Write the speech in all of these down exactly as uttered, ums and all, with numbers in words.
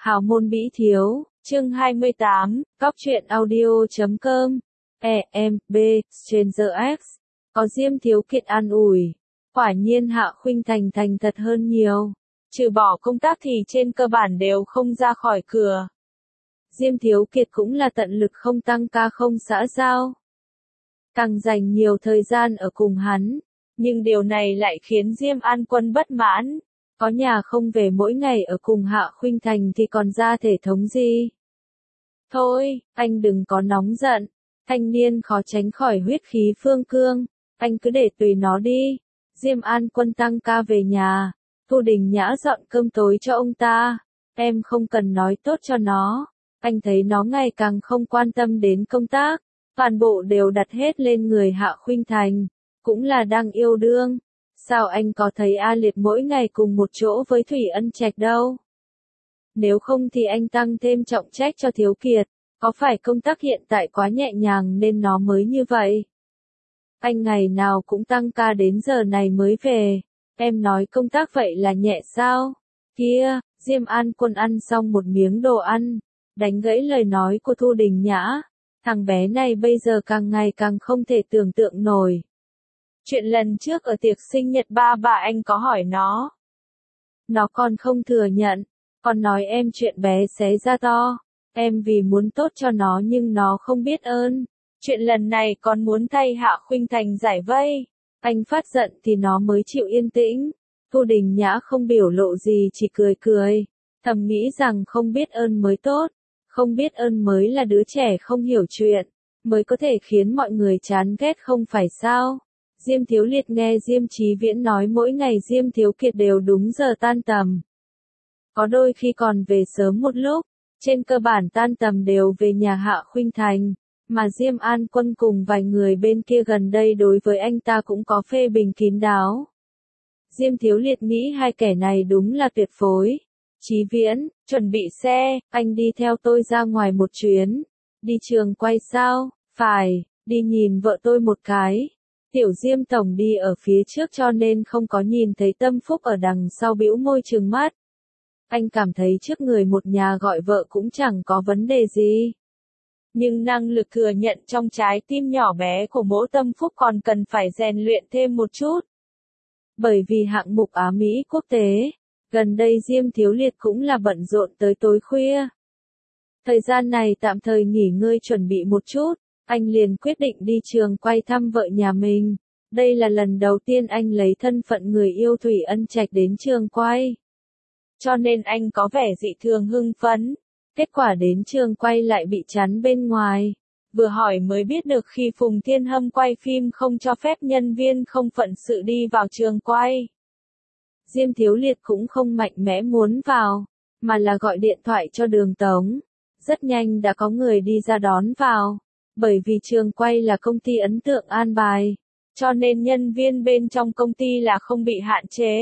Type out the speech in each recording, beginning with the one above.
Hào môn Bĩ Thiếu, chương hai mươi tám, Cóc truyện audio chấm com, E M B, Stranger X, có Diêm Thiếu Kiệt an ủi. Quả nhiên Hạ Khuynh Thành thành thật hơn nhiều. Trừ bỏ công tác thì trên cơ bản đều không ra khỏi cửa. Diêm Thiếu Kiệt cũng là tận lực không tăng ca không xã giao. Càng dành nhiều thời gian ở cùng hắn. Nhưng điều này lại khiến Diêm An Quân bất mãn. Có nhà không về mỗi ngày ở cùng Hạ Khuynh Thành thì còn ra thể thống gì? Thôi, anh đừng có nóng giận. Thanh niên khó tránh khỏi huyết khí phương cương. Anh cứ để tùy nó đi. Diêm An Quân tăng ca về nhà. Thu Đình Nhã dọn cơm tối cho ông ta. Em không cần nói tốt cho nó. Anh thấy nó ngày càng không quan tâm đến công tác. Toàn bộ đều đặt hết lên người Hạ Khuynh Thành. Cũng là đang yêu đương. Sao anh có thấy A Liệt mỗi ngày cùng một chỗ với Thủy Ân Trạch đâu? Nếu không thì anh tăng thêm trọng trách cho Thiếu Kiệt. Có phải công tác hiện tại quá nhẹ nhàng nên nó mới như vậy? Anh ngày nào cũng tăng ca đến giờ này mới về. Em nói công tác vậy là nhẹ sao? Kia, Diêm An Quân ăn xong một miếng đồ ăn. Đánh gãy lời nói của Thu Đình Nhã. Thằng bé này bây giờ càng ngày càng không thể tưởng tượng nổi. Chuyện lần trước ở tiệc sinh nhật ba bà anh có hỏi nó. Nó còn không thừa nhận. Còn nói em chuyện bé xé ra to. Em vì muốn tốt cho nó nhưng nó không biết ơn. Chuyện lần này còn muốn thay Hạ Khuynh Thành giải vây. Anh phát giận thì nó mới chịu yên tĩnh. Thu Đình Nhã không biểu lộ gì chỉ cười cười. Thầm nghĩ rằng không biết ơn mới tốt. Không biết ơn mới là đứa trẻ không hiểu chuyện. Mới có thể khiến mọi người chán ghét không phải sao. Diêm Thiếu Liệt nghe Diêm Chí Viễn nói mỗi ngày Diêm Thiếu Kiệt đều đúng giờ tan tầm. Có đôi khi còn về sớm một lúc. Trên cơ bản tan tầm đều về nhà Hạ Khuynh Thành. Mà Diêm An Quân cùng vài người bên kia gần đây đối với anh ta cũng có phê bình kín đáo. Diêm Thiếu Liệt nghĩ hai kẻ này đúng là tuyệt phối. Chí Viễn, chuẩn bị xe, anh đi theo tôi ra ngoài một chuyến. Đi trường quay sao? Phải, đi nhìn vợ tôi một cái. Tiểu Diêm Tổng đi ở phía trước cho nên không có nhìn thấy Tâm Phúc ở đằng sau bĩu môi trừng mắt. Anh cảm thấy trước người một nhà gọi vợ cũng chẳng có vấn đề gì. Nhưng năng lực thừa nhận trong trái tim nhỏ bé của mỗi Tâm Phúc còn cần phải rèn luyện thêm một chút. Bởi vì hạng mục Á Mỹ quốc tế, gần đây Diêm Thiếu Liệt cũng là bận rộn tới tối khuya. Thời gian này tạm thời nghỉ ngơi chuẩn bị một chút, anh liền quyết định đi trường quay thăm vợ nhà mình. Đây là lần đầu tiên anh lấy thân phận người yêu Thủy Ân Trạch đến trường quay. Cho nên anh có vẻ dị thường hưng phấn. Kết quả đến trường quay lại bị chắn bên ngoài. Vừa hỏi mới biết được khi Phùng Thiên Hâm quay phim không cho phép nhân viên không phận sự đi vào trường quay. Diêm Thiếu Liệt cũng không mạnh mẽ muốn vào, mà là gọi điện thoại cho Đường Tống. Rất nhanh đã có người đi ra đón vào. Bởi vì trường quay là công ty ấn tượng an bài. Cho nên nhân viên bên trong công ty là không bị hạn chế.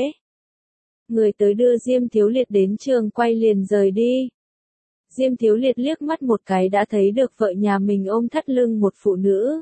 Người tới đưa Diêm Thiếu Liệt đến trường quay liền rời đi. Diêm Thiếu Liệt liếc mắt một cái đã thấy được vợ nhà mình ôm thắt lưng một phụ nữ.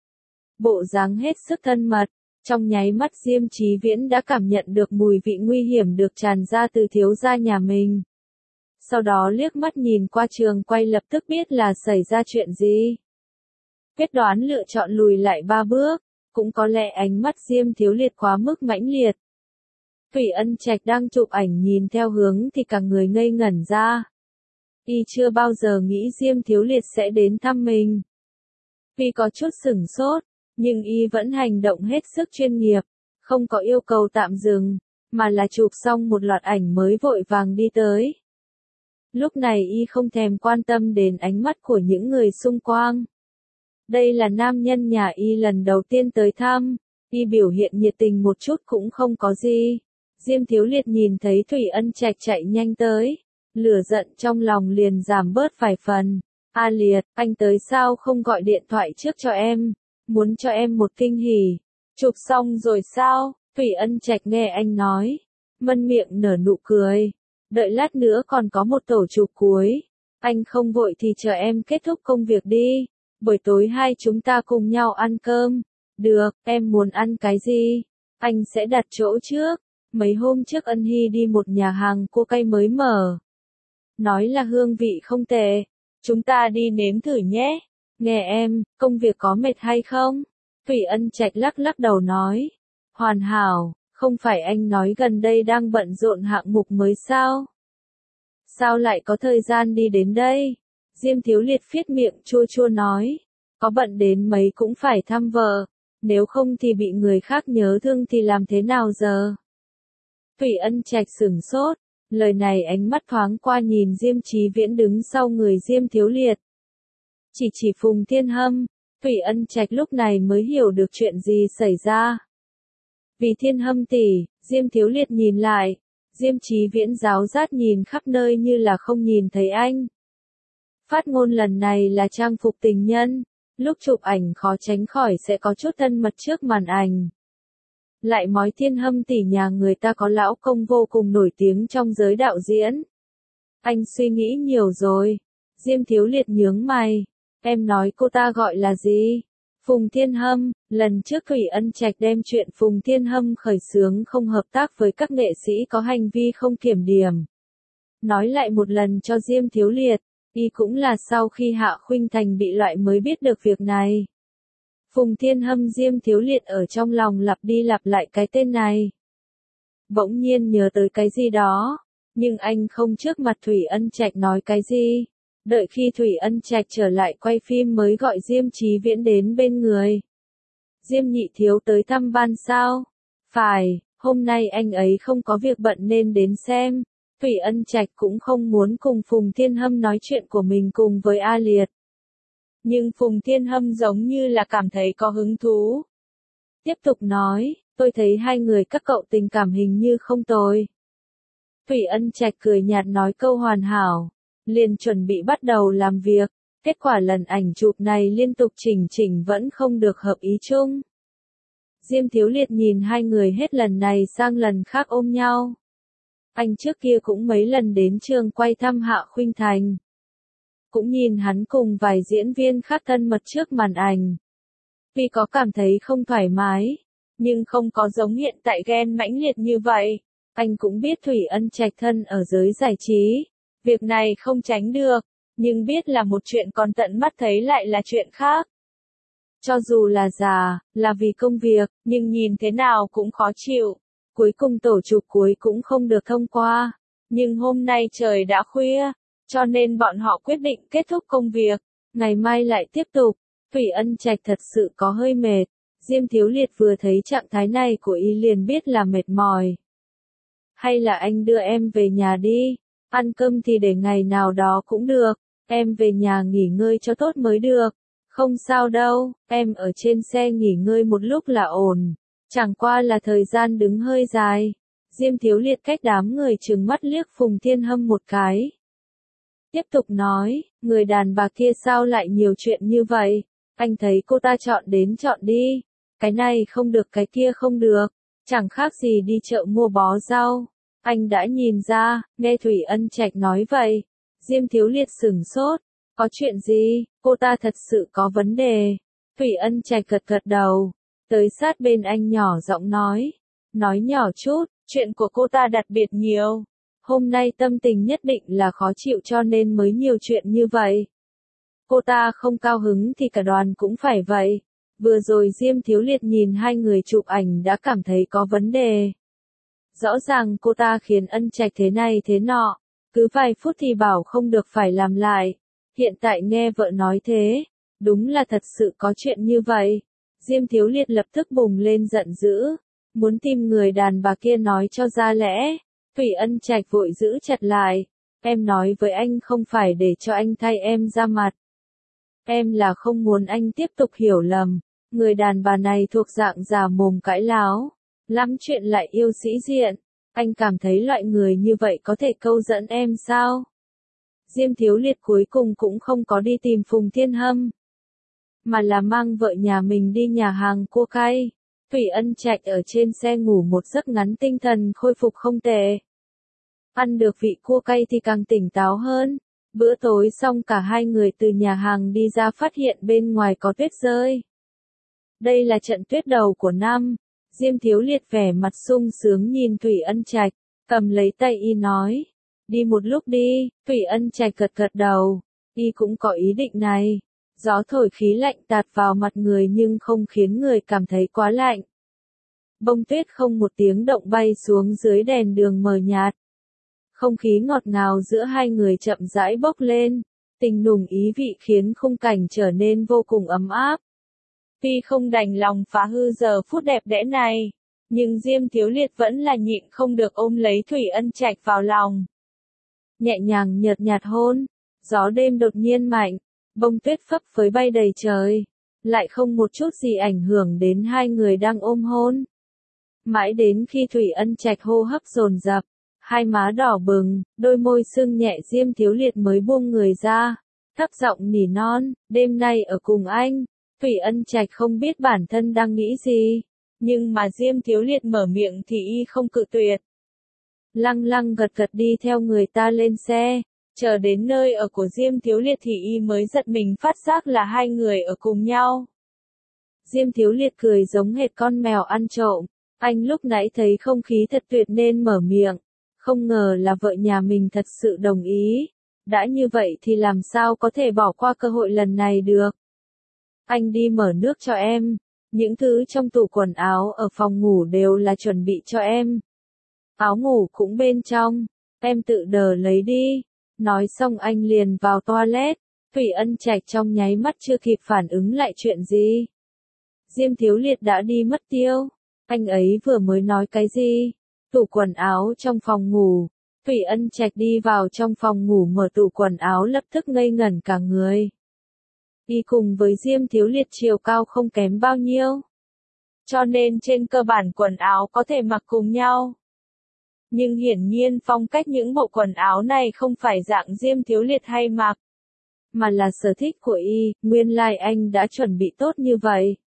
Bộ dáng hết sức thân mật, trong nháy mắt Diêm Chí Viễn đã cảm nhận được mùi vị nguy hiểm được tràn ra từ thiếu gia nhà mình. Sau đó liếc mắt nhìn qua trường quay lập tức biết là xảy ra chuyện gì. Quyết đoán lựa chọn lùi lại ba bước, cũng có lẽ ánh mắt Diêm Thiếu Liệt quá mức mãnh liệt. Thủy Ân Trạch đang chụp ảnh nhìn theo hướng thì cả người ngây ngẩn ra. Y chưa bao giờ nghĩ Diêm Thiếu Liệt sẽ đến thăm mình. Vì có chút sửng sốt, nhưng Y vẫn hành động hết sức chuyên nghiệp, không có yêu cầu tạm dừng, mà là chụp xong một loạt ảnh mới vội vàng đi tới. Lúc này Y không thèm quan tâm đến ánh mắt của những người xung quanh. Đây là nam nhân nhà Y lần đầu tiên tới thăm, Y biểu hiện nhiệt tình một chút cũng không có gì. Diêm Thiếu Liệt nhìn thấy Thủy Ân Trạch chạy nhanh tới. Lửa giận trong lòng liền giảm bớt vài phần. A Liệt, anh tới sao không gọi điện thoại trước cho em? Muốn cho em một kinh hỉ. Chụp xong rồi sao? Thủy Ân Trạch nghe anh nói. Mân miệng nở nụ cười. Đợi lát nữa còn có một tổ chụp cuối. Anh không vội thì chờ em kết thúc công việc đi. Buổi tối hai chúng ta cùng nhau ăn cơm. Được, em muốn ăn cái gì? Anh sẽ đặt chỗ trước. Mấy hôm trước Ân Hy đi một nhà hàng cua cay mới mở. nói là hương vị không tệ. Chúng ta đi nếm thử nhé. Nghe em, công việc có mệt hay không? Thủy Ân Trạch lắc lắc đầu nói. Hoàn hảo, không phải anh nói gần đây đang bận rộn hạng mục mới sao? Sao lại có thời gian đi đến đây? Diêm Thiếu Liệt phiết miệng chua chua nói. Có bận đến mấy cũng phải thăm vợ, nếu không thì bị người khác nhớ thương thì làm thế nào giờ? Thủy Ân Trạch sửng sốt, lời này ánh mắt thoáng qua nhìn Diêm Chí Viễn đứng sau người Diêm Thiếu Liệt. Chỉ chỉ Phùng Thiên Hâm, Thủy Ân Trạch lúc này mới hiểu được chuyện gì xảy ra. Vì Thiên Hâm tỷ, Diêm Thiếu Liệt nhìn lại, Diêm Chí Viễn ráo rát nhìn khắp nơi như là không nhìn thấy anh. Phát ngôn lần này là trang phục tình nhân, lúc chụp ảnh khó tránh khỏi sẽ có chút thân mật trước màn ảnh. Lại mói Thiên Hâm tỷ nhà người ta có lão công vô cùng nổi tiếng trong giới đạo diễn. Anh suy nghĩ nhiều rồi. Diêm Thiếu Liệt nhướng mày. Em nói cô ta gọi là gì? Phùng Thiên Hâm. Lần trước Thủy Ân Trạch đem chuyện Phùng Thiên Hâm khởi xướng không hợp tác với các nghệ sĩ có hành vi không kiểm điểm. Nói lại một lần cho Diêm Thiếu Liệt. Y cũng là sau khi Hạ Khuynh Thành bị loại mới biết được việc này. Phùng Thiên Hâm Diêm Thiếu Liệt ở trong lòng lặp đi lặp lại cái tên này. Bỗng nhiên nhớ tới cái gì đó, nhưng anh không trước mặt Thủy Ân Trạch nói cái gì. Đợi khi Thủy Ân Trạch trở lại quay phim mới gọi Diêm Chí Viễn đến bên người. Diêm nhị thiếu tới thăm ban sao? Phải, hôm nay anh ấy không có việc bận nên đến xem. Thủy Ân Trạch cũng không muốn cùng Phùng Thiên Hâm nói chuyện của mình cùng với A Liệt. Nhưng Phùng Thiên Hâm giống như là cảm thấy có hứng thú. Tiếp tục nói, tôi thấy hai người các cậu tình cảm hình như không tồi. Thủy Ân Trạch cười nhạt nói câu hoàn hảo, liền chuẩn bị bắt đầu làm việc. Kết quả lần ảnh chụp này liên tục chỉnh chỉnh vẫn không được hợp ý chung. Diêm Thiếu Liệt nhìn hai người hết lần này sang lần khác ôm nhau. Anh trước kia cũng mấy lần đến trường quay thăm Hạ Khuynh Thành. Cũng nhìn hắn cùng vài diễn viên khác thân mật trước màn ảnh. Vì có cảm thấy không thoải mái, nhưng không có giống hiện tại ghen mãnh liệt như vậy. Anh cũng biết Thủy Ân Trạch thân ở giới giải trí. Việc này không tránh được, nhưng biết là một chuyện còn tận mắt thấy lại là chuyện khác. Cho dù là già, là vì công việc, nhưng nhìn thế nào cũng khó chịu. Cuối cùng tổ chụp cuối cũng không được thông qua. Nhưng hôm nay trời đã khuya, cho nên bọn họ quyết định kết thúc công việc. Ngày mai lại tiếp tục. Thủy Ân Trạch thật sự có hơi mệt. Diêm Thiếu Liệt vừa thấy trạng thái này của y liền biết là mệt mỏi. Hay là anh đưa em về nhà đi. Ăn cơm thì để ngày nào đó cũng được. Em về nhà nghỉ ngơi cho tốt mới được. Không sao đâu, em ở trên xe nghỉ ngơi một lúc là ổn. Chẳng qua là thời gian đứng hơi dài. Diêm Thiếu Liệt cách đám người trừng mắt liếc Phùng Thiên Hâm một cái. Tiếp tục nói, người đàn bà kia sao lại nhiều chuyện như vậy? Anh thấy cô ta chọn đến chọn đi. Cái này không được cái kia không được. Chẳng khác gì đi chợ mua bó rau. Anh đã nhìn ra, nghe Thủy Ân Trạch nói vậy. Diêm Thiếu Liệt sửng sốt. Có chuyện gì? Cô ta thật sự có vấn đề. Thủy Ân Trạch gật gật đầu. Tới sát bên anh nhỏ giọng nói. Nói nhỏ chút, chuyện của cô ta đặc biệt nhiều. Hôm nay tâm tình nhất định là khó chịu cho nên mới nhiều chuyện như vậy. Cô ta không cao hứng thì cả đoàn cũng phải vậy. Vừa rồi Diêm Thiếu Liệt nhìn hai người chụp ảnh đã cảm thấy có vấn đề. Rõ ràng cô ta khiến Ân Trạch thế này thế nọ. Cứ vài phút thì bảo không được phải làm lại. Hiện tại nghe vợ nói thế. Đúng là thật sự có chuyện như vậy. Diêm Thiếu Liệt lập tức bùng lên giận dữ. Muốn tìm người đàn bà kia nói cho ra lẽ. Thủy Ân Trạch vội giữ chặt lại. Em nói với anh không phải để cho anh thay em ra mặt. Em là không muốn anh tiếp tục hiểu lầm. Người đàn bà này thuộc dạng già mồm cãi láo. Lắm chuyện lại yêu sĩ diện. Anh cảm thấy loại người như vậy có thể câu dẫn em sao? Diêm Thiếu Liệt cuối cùng cũng không có đi tìm Phùng Thiên Hâm. Mà là mang vợ nhà mình đi nhà hàng cua cay. Thủy Ân Trạch ở trên xe ngủ một giấc ngắn tinh thần khôi phục không tệ. Ăn được vị cua cay thì càng tỉnh táo hơn. Bữa tối xong cả hai người từ nhà hàng đi ra phát hiện bên ngoài có tuyết rơi. Đây là trận tuyết đầu của năm. Diêm Thiếu Liệt vẻ mặt sung sướng nhìn Thủy Ân Trạch, cầm lấy tay y nói. Đi một lúc đi, Thủy Ân Trạch gật gật đầu, y cũng có ý định này. Gió thổi khí lạnh tạt vào mặt người nhưng không khiến người cảm thấy quá lạnh. Bông tuyết không một tiếng động bay xuống dưới đèn đường mờ nhạt. Không khí ngọt ngào giữa hai người chậm rãi bốc lên, tình nùng ý vị khiến khung cảnh trở nên vô cùng ấm áp. Tuy không đành lòng phá hư giờ phút đẹp đẽ này, nhưng Diêm Thiếu Liệt vẫn là nhịn không được ôm lấy Thủy Ân Trạch vào lòng. Nhẹ nhàng nhợt nhạt hôn, gió đêm đột nhiên mạnh, bông tuyết phấp phới bay đầy trời, lại không một chút gì ảnh hưởng đến hai người đang ôm hôn. Mãi đến khi Thủy Ân Trạch hô hấp dồn dập, hai má đỏ bừng, đôi môi sưng nhẹ, Diêm Thiếu Liệt mới buông người ra, thấp giọng nỉ non, đêm nay ở cùng anh. Thủy Ân Trạch không biết bản thân đang nghĩ gì, nhưng mà Diêm Thiếu Liệt mở miệng thì y không cự tuyệt. Lăng lăng gật gật đi theo người ta lên xe, chờ đến nơi ở của Diêm Thiếu Liệt thì y mới giật mình phát giác là hai người ở cùng nhau. Diêm Thiếu Liệt cười giống hệt con mèo ăn trộm, anh lúc nãy thấy không khí thật tuyệt nên mở miệng, không ngờ là vợ nhà mình thật sự đồng ý, đã như vậy thì làm sao có thể bỏ qua cơ hội lần này được. Anh đi mở nước cho em, những thứ trong tủ quần áo ở phòng ngủ đều là chuẩn bị cho em. Áo ngủ cũng bên trong, em tự đờ lấy đi. Nói xong anh liền vào toilet, Thủy Ân Trạch trong nháy mắt chưa kịp phản ứng lại chuyện gì. Diêm Thiếu Liệt đã đi mất tiêu, anh ấy vừa mới nói cái gì? Tủ quần áo trong phòng ngủ, Thủy Ân Trạch đi vào trong phòng ngủ mở tủ quần áo lập tức ngây ngẩn cả người. Đi cùng với Diêm Thiếu Liệt chiều cao không kém bao nhiêu. Cho nên trên cơ bản quần áo có thể mặc cùng nhau. Nhưng hiển nhiên phong cách những bộ quần áo này không phải dạng Diêm Thiếu Liệt hay mặc, mà là sở thích của y, nguyên lai like anh đã chuẩn bị tốt như vậy.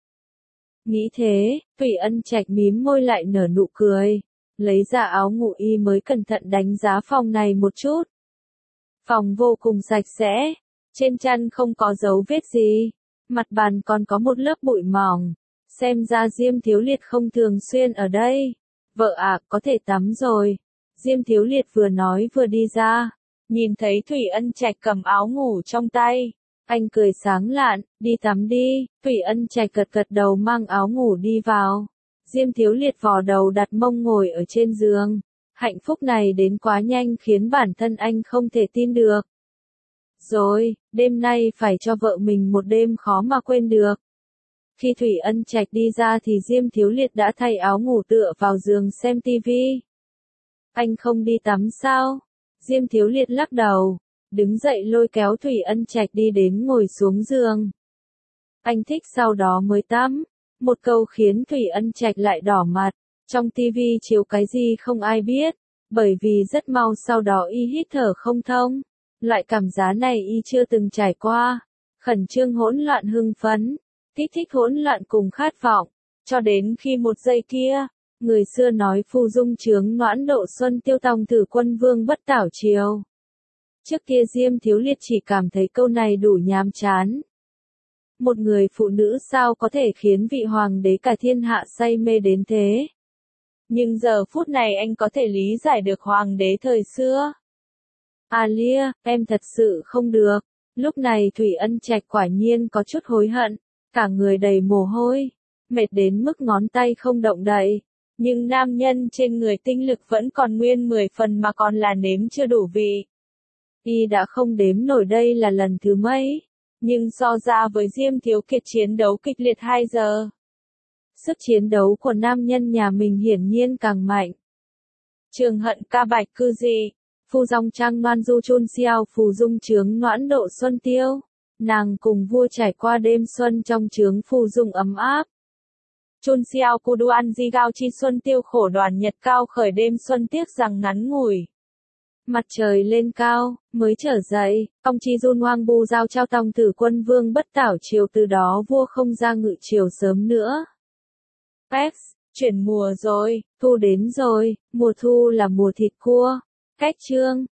Nghĩ thế, Thủy Ân Trạch mím môi lại nở nụ cười, lấy ra áo ngủ y mới cẩn thận đánh giá phòng này một chút. Phòng vô cùng sạch sẽ, trên chăn không có dấu vết gì, mặt bàn còn có một lớp bụi mỏng, xem ra Diêm Thiếu Liệt không thường xuyên ở đây. Vợ à, có thể tắm rồi. Diêm Thiếu Liệt vừa nói vừa đi ra, nhìn thấy Thủy Ân Trạch cầm áo ngủ trong tay, anh cười sáng lạn, đi tắm đi. Thủy Ân Trạch gật gật đầu mang áo ngủ đi vào. Diêm Thiếu Liệt vò đầu đặt mông ngồi ở trên giường, hạnh phúc này đến quá nhanh khiến bản thân anh không thể tin được. Rồi, đêm nay phải cho vợ mình một đêm khó mà quên được. Khi Thủy Ân Trạch đi ra thì Diêm Thiếu Liệt đã thay áo ngủ tựa vào giường xem tivi. Anh không đi tắm sao? Diêm Thiếu Liệt lắc đầu, đứng dậy lôi kéo Thủy Ân Trạch đi đến ngồi xuống giường. Anh thích sau đó mới tắm. Một câu khiến Thủy Ân Trạch lại đỏ mặt, trong tivi chiếu cái gì không ai biết, bởi vì rất mau sau đó y hít thở không thông. Loại cảm giác này y chưa từng trải qua, khẩn trương hỗn loạn hưng phấn, kích thích hỗn loạn cùng khát vọng, cho đến khi một giây kia, người xưa nói phu dung trướng noãn độ xuân tiêu tòng thử quân vương bất tảo triều. Trước kia Diêm Thiếu Liệt chỉ cảm thấy câu này đủ nhàm chán. Một người phụ nữ sao có thể khiến vị hoàng đế cả thiên hạ say mê đến thế? Nhưng giờ phút này anh có thể lý giải được hoàng đế thời xưa. Alia, em thật sự không được. Lúc này Thủy Ân Trạch quả nhiên có chút hối hận, cả người đầy mồ hôi, mệt đến mức ngón tay không động đậy. Nhưng nam nhân trên người tinh lực vẫn còn nguyên mười phần mà còn là nếm chưa đủ vị. Y đã không đếm nổi đây là lần thứ mấy, nhưng so ra với Diêm Thiếu Kiệt chiến đấu kịch liệt hai giờ. Sức chiến đấu của nam nhân nhà mình hiển nhiên càng mạnh. Trường hận ca bạch cư gì? Phu dòng trang noan du chun xiao phù dung trướng noãn độ xuân tiêu. Nàng cùng vua trải qua đêm xuân trong trướng phù dung ấm áp. Chun xiao cu duan di gao chi xuân tiêu khổ đoàn nhật cao khởi đêm xuân tiếc rằng ngắn ngủi. Mặt trời lên cao, mới trở dậy, ông chi dun hoang bu giao trao tòng tử quân vương bất tảo triều, từ đó vua không ra ngự triều sớm nữa. X, chuyển mùa rồi, thu đến rồi, mùa thu là mùa thịt cua. Cách chương